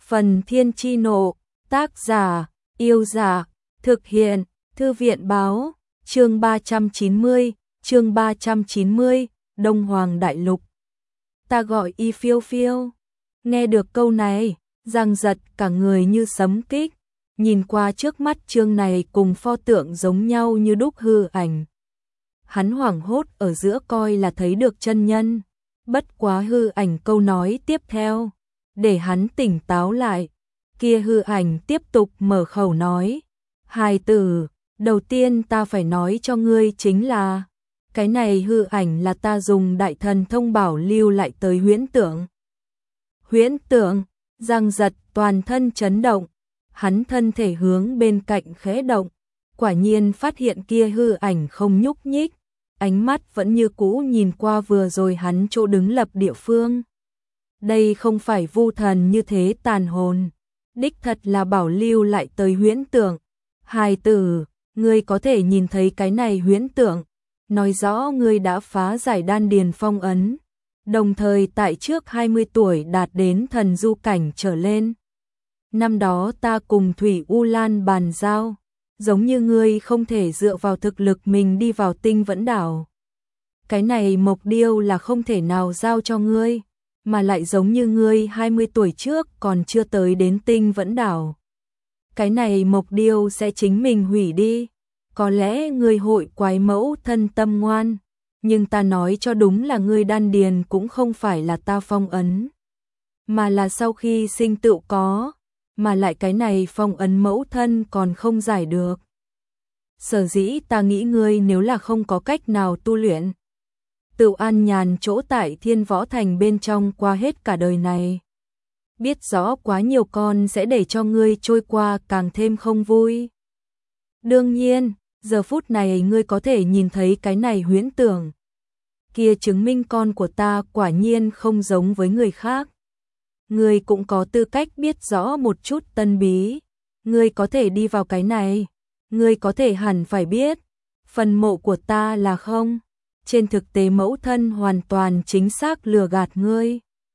Phần Thiên Chi Nộ, tác giả, Yêu Giả, thực hiện, Thư viện Báo, chương 390, Đông Hoàng Đại Lục. Ta gọi Y Phiêu Phiêu. Nghe được câu này, Giang Giật cả người như sấm kích, nhìn qua trước mắt chương này cùng pho tượng giống nhau như đúc hư ảnh. Hắn hoảng hốt ở giữa coi là thấy được chân nhân, bất quá hư ảnh câu nói tiếp theo, để hắn tỉnh táo lại. Kia hư ảnh tiếp tục mở khẩu nói, hài tử, đầu tiên ta phải nói cho ngươi chính là, cái này hư ảnh là ta dùng đại thần thông bảo lưu lại tới huyễn tượng. Huyễn tượng, Giang Giật toàn thân chấn động, hắn thân thể hướng bên cạnh khẽ động, quả nhiên phát hiện kia hư ảnh không nhúc nhích, ánh mắt vẫn như cũ nhìn qua vừa rồi hắn chỗ đứng lập địa phương. Đây không phải vu thần như thế tàn hồn, đích thật là bảo lưu lại tới huyễn tượng. Hài tử, ngươi có thể nhìn thấy cái này huyễn tượng, nói rõ ngươi đã phá giải đan điền phong ấn, đồng thời tại trước 20 tuổi đạt đến thần du cảnh trở lên. Năm đó ta cùng Thủy U Lan bàn giao, giống như ngươi không thể dựa vào thực lực mình đi vào Tinh Vẫn Đảo. Cái này mộc điêu là không thể nào giao cho ngươi, mà lại giống như ngươi 20 tuổi trước còn chưa tới đến Tinh Vẫn Đảo. Cái này mộc điêu sẽ chính mình hủy đi, có lẽ ngươi hội quái mẫu thân tâm ngoan, nhưng ta nói cho đúng là ngươi đan điền cũng không phải là ta phong ấn, mà là sau khi sinh tựu có, mà lại cái này phong ấn mẫu thân còn không giải được. Sở dĩ ta nghĩ ngươi nếu là không có cách nào tu luyện, tự an nhàn chỗ tại Thiên Võ Thành bên trong qua hết cả đời này. Biết rõ quá nhiều con sẽ để cho ngươi trôi qua càng thêm không vui. Đương nhiên, giờ phút này ngươi có thể nhìn thấy cái này huyễn tưởng. Kia chứng minh con của ta quả nhiên không giống với người khác. Ngươi cũng có tư cách biết rõ một chút tân bí. Ngươi có thể đi vào cái này. Ngươi có thể hẳn phải biết. Phần mộ của ta là không. Trên thực tế mẫu thân hoàn toàn chính xác lừa gạt ngươi.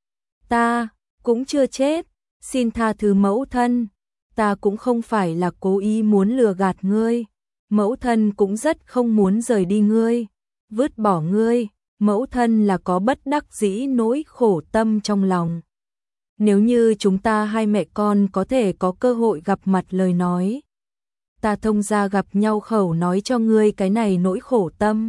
Ta cũng chưa chết. Xin tha thứ mẫu thân. Ta cũng không phải là cố ý muốn lừa gạt ngươi. Mẫu thân cũng rất không muốn rời đi ngươi, vứt bỏ ngươi. Mẫu thân là có bất đắc dĩ nỗi khổ tâm trong lòng. Nếu như chúng ta hai mẹ con có thể có cơ hội gặp mặt lời nói, ta thông ra gặp nhau khẩu nói cho ngươi cái này nỗi khổ tâm.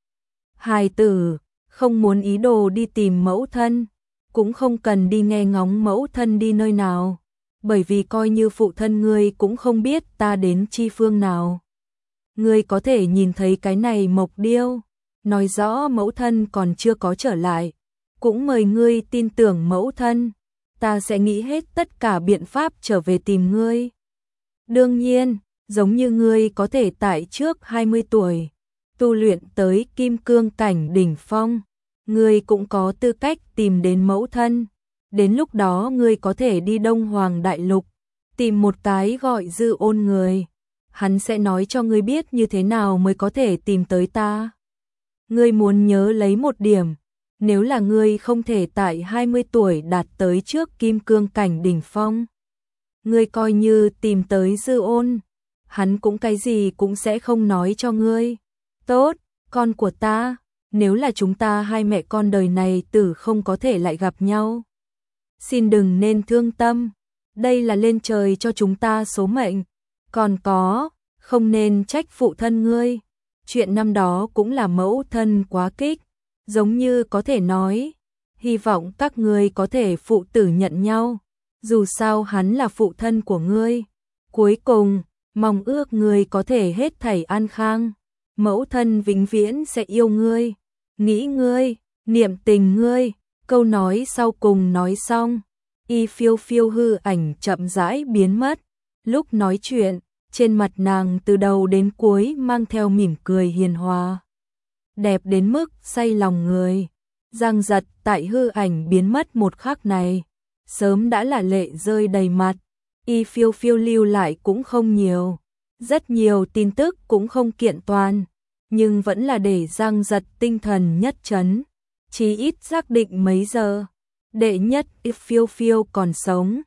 Hài tử, không muốn ý đồ đi tìm mẫu thân, cũng không cần đi nghe ngóng mẫu thân đi nơi nào, bởi vì coi như phụ thân ngươi cũng không biết ta đến chi phương nào. Ngươi có thể nhìn thấy cái này mộc điêu, nói rõ mẫu thân còn chưa có trở lại, cũng mời ngươi tin tưởng mẫu thân, ta sẽ nghĩ hết tất cả biện pháp trở về tìm ngươi. Đương nhiên, giống như ngươi có thể tại trước 20 tuổi, tu luyện tới kim cương cảnh đỉnh phong, ngươi cũng có tư cách tìm đến mẫu thân, đến lúc đó ngươi có thể đi Đông Hoàng Đại Lục, tìm một cái gọi Dư Ôn người, hắn sẽ nói cho ngươi biết như thế nào mới có thể tìm tới ta. Ngươi muốn nhớ lấy một điểm, nếu là ngươi không thể tại 20 tuổi đạt tới trước kim cương cảnh đỉnh phong, ngươi coi như tìm tới Dư Ôn, hắn cũng cái gì cũng sẽ không nói cho ngươi. Tốt, con của ta, nếu là chúng ta hai mẹ con đời này tử không có thể lại gặp nhau, xin đừng nên thương tâm, đây là lên trời cho chúng ta số mệnh, còn có, không nên trách phụ thân ngươi. Chuyện năm đó cũng là mẫu thân quá kích, giống như có thể nói, hy vọng các ngươi có thể phụ tử nhận nhau, dù sao hắn là phụ thân của ngươi. Cuối cùng, mong ước ngươi có thể hết thảy an khang, mẫu thân vĩnh viễn sẽ yêu ngươi, nghĩ ngươi, niệm tình ngươi. Câu nói sau cùng nói xong, Y Phiêu Phiêu hư ảnh chậm rãi biến mất, lúc nói chuyện, trên mặt nàng từ đầu đến cuối mang theo mỉm cười hiền hòa, đẹp đến mức say lòng người. Giang Giật tại hư ảnh biến mất một khắc này, sớm đã là lệ rơi đầy mặt. Y Phiêu Phiêu lưu lại cũng không nhiều, rất nhiều tin tức cũng không kiện toàn, nhưng vẫn là để Giang Giật tinh thần nhất chấn, chí ít xác định mấy giờ, đệ nhất Y Phiêu Phiêu còn sống,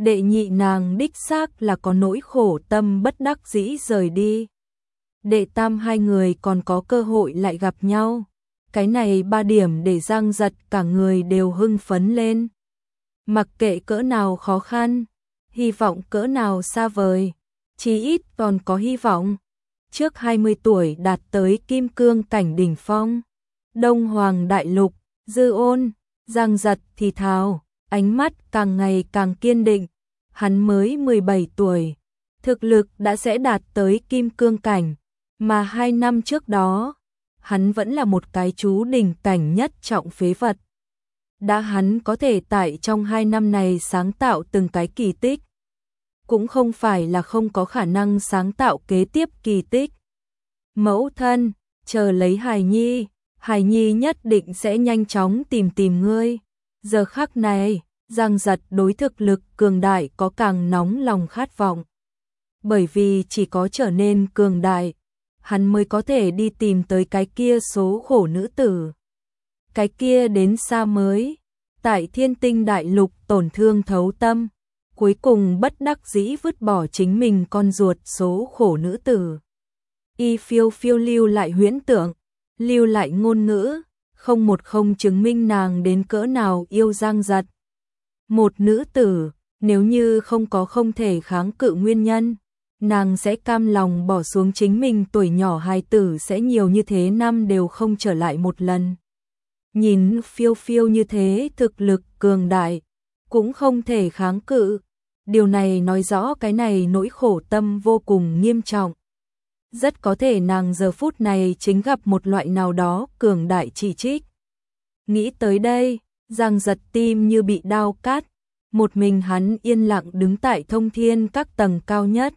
Đệ nhị nàng đích xác là có nỗi khổ tâm bất đắc dĩ rời đi. Đệ tam hai người còn có cơ hội lại gặp nhau. Cái này 3 điểm để Giang Giật cả người đều hưng phấn lên. Mặc kệ cỡ nào khó khăn, hy vọng cỡ nào xa vời, chí ít còn có hy vọng. Trước 20 tuổi đạt tới kim cương cảnh đỉnh phong. Đông Hoàng Đại Lục, Dư Ôn, Giang Giật thì thào, ánh mắt càng ngày càng kiên định. Hắn mới 17 tuổi, thực lực đã sẽ đạt tới kim cương cảnh, mà 2 năm trước đó, hắn vẫn là một cái chú đỉnh cảnh nhất trọng phế vật. Đã hắn có thể tại trong 2 năm này sáng tạo từng cái kỳ tích, cũng không phải là không có khả năng sáng tạo kế tiếp kỳ tích. Mẫu thân, chờ lấy Hải Nhi nhất định sẽ nhanh chóng tìm ngươi. Giờ khắc này, Giang Giật đối thực lực cường đại có càng nóng lòng khát vọng. Bởi vì chỉ có trở nên cường đại, hắn mới có thể đi tìm tới cái kia số khổ nữ tử. Cái kia đến xa mới, tại Thiên Tinh Đại Lục tổn thương thấu tâm, cuối cùng bất đắc dĩ vứt bỏ chính mình con ruột số khổ nữ tử. Y phiêu phiêu lưu lại huyễn tượng, lưu lại ngôn ngữ, không chứng minh nàng đến cỡ nào yêu Giang Giật. Một nữ tử, nếu như không có không thể kháng cự nguyên nhân, nàng sẽ cam lòng bỏ xuống chính mình tuổi nhỏ hài tử sẽ nhiều như thế năm đều không trở lại một lần. Nhìn phiêu phiêu như thế thực lực cường đại, cũng không thể kháng cự. Điều này nói rõ cái này nỗi khổ tâm vô cùng nghiêm trọng. Rất có thể nàng giờ phút này chính gặp một loại nào đó cường đại chỉ trích. Nghĩ tới đây, Giang Giật tim như bị đao cắt. Một mình hắn yên lặng đứng tại Thông Thiên các tầng cao nhất.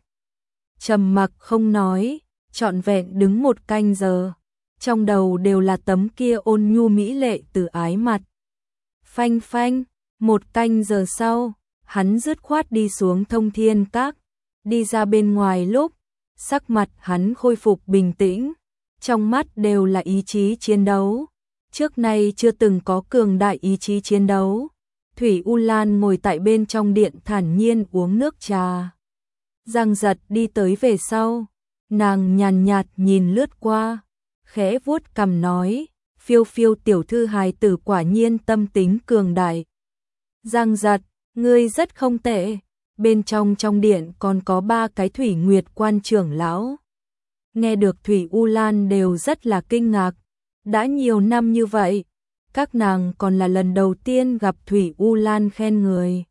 Trầm mặc không nói, trọn vẹn đứng 1 canh giờ. Trong đầu đều là tấm kia ôn nhu mỹ lệ từ ái mặt. Phanh phanh, 1 canh giờ sau, hắn dứt khoát đi xuống Thông Thiên các. Đi ra bên ngoài lúc, sắc mặt hắn khôi phục bình tĩnh. Trong mắt đều là ý chí chiến đấu. Trước nay chưa từng có cường đại ý chí chiến đấu. Thủy U Lan ngồi tại bên trong điện thản nhiên uống nước trà. Giang Giật đi tới về sau, nàng nhàn nhạt nhìn lướt qua, khẽ vuốt cằm nói, phiêu phiêu tiểu thư hài tử quả nhiên tâm tính cường đại. Giang Giật, ngươi rất không tệ. Bên trong điện còn có 3 cái Thủy Nguyệt quan trưởng lão. Nghe được Thủy U Lan đều rất là kinh ngạc. Đã nhiều năm như vậy, các nàng còn là lần đầu tiên gặp Thủy U Lan khen người.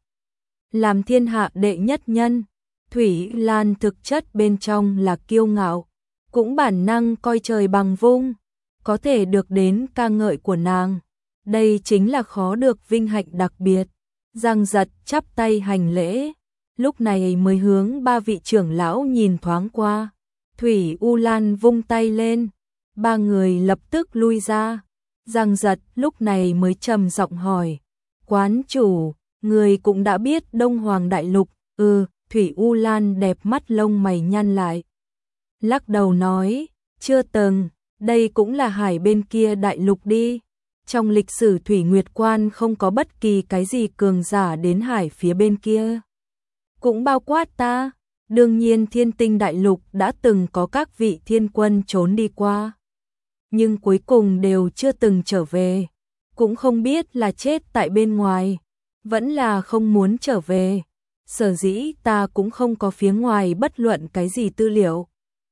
Làm thiên hạ đệ nhất nhân, Thủy Lan thực chất bên trong là kiêu ngạo, cũng bản năng coi trời bằng vung, có thể được đến ca ngợi của nàng. Đây chính là khó được vinh hạnh đặc biệt. Giang Giật chắp tay hành lễ, lúc này mới hướng 3 vị trưởng lão nhìn thoáng qua. Thủy U Lan vung tay lên, 3 người lập tức lui ra. Giang Giật lúc này mới trầm giọng hỏi, quán chủ, người cũng đã biết Đông Hoàng Đại Lục? Thủy U Lan đẹp mắt lông mày nhăn lại. Lắc đầu nói, chưa từng, đây cũng là hải bên kia đại lục đi. Trong lịch sử Thủy Nguyệt Quan không có bất kỳ cái gì cường giả đến hải phía bên kia. Cũng bao quát ta, đương nhiên Thiên Tinh Đại Lục đã từng có các vị thiên quân trốn đi qua. Nhưng cuối cùng đều chưa từng trở về, cũng không biết là chết tại bên ngoài, vẫn là không muốn trở về. Sở dĩ ta cũng không có phía ngoài bất luận cái gì tư liệu.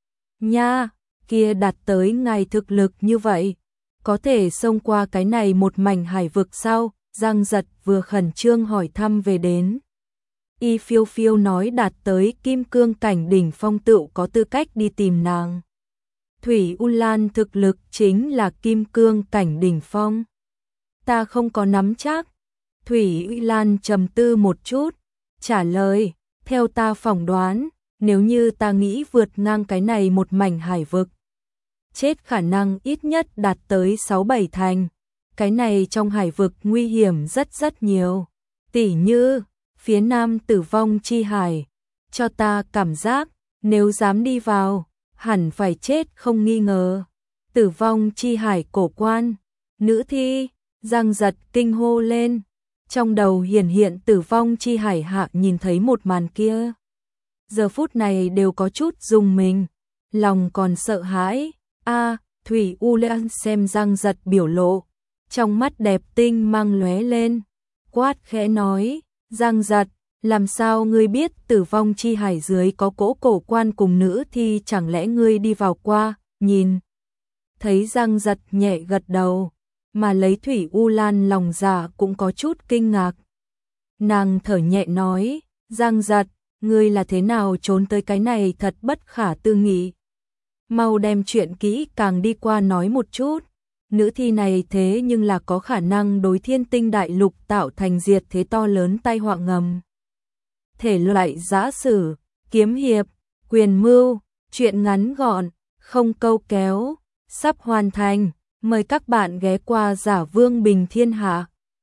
Nha, kia đạt tới ngài thực lực như vậy, có thể xông qua cái này một mảnh hải vực sao? Giang Giật vừa khẩn trương hỏi thăm về đến. Y phiêu phiêu nói đạt tới kim cương cảnh đỉnh phong tựu có tư cách đi tìm nàng. Thủy U Lan thực lực chính là kim cương cảnh đỉnh phong. Ta không có nắm chắc. Thủy U Lan trầm tư một chút, trả lời, theo ta phỏng đoán, nếu như ta nghĩ vượt ngang cái này một mảnh hải vực, chết khả năng ít nhất đạt tới 6-7 thành. Cái này trong hải vực nguy hiểm rất nhiều. Tỉ như, phía nam tử vong chi hải, cho ta cảm giác, nếu dám đi vào, hẳn phải chết không nghi ngờ. Tử vong chi hải cổ quan, nữ thi, Giang Giật kinh hô lên. Trong đầu hiển hiện Tử Vong Chi Hải Hạ nhìn thấy một màn kia. Giờ phút này đều có chút rùng mình, lòng còn sợ hãi. Thủy U Lan xem Giang Giật biểu lộ, trong mắt đẹp tinh mang lóe lên, quát khẽ nói, Giang Giật, làm sao ngươi biết Tử Vong Chi Hải dưới có cỗ cổ quan cùng nữ thi, chẳng lẽ ngươi đi vào qua, nhìn. Thấy Giang Giật nhẹ gật đầu, mà lấy Thủy U Lan lòng dạ cũng có chút kinh ngạc. Nàng thở nhẹ nói, Giang Giật, ngươi là thế nào trốn tới cái này, thật bất khả tư nghị. Mau đem chuyện kỹ càng đi qua nói một chút. Nữ thi này thế nhưng là có khả năng đối Thiên Tinh Đại Lục tạo thành diệt thế to lớn tai họa ngầm. Thể loại giã sử, kiếm hiệp, quyền mưu, truyện ngắn gọn, không câu kéo, sắp hoàn thành. Mời các bạn ghé qua Giả Vương Bình Thiên Hạ.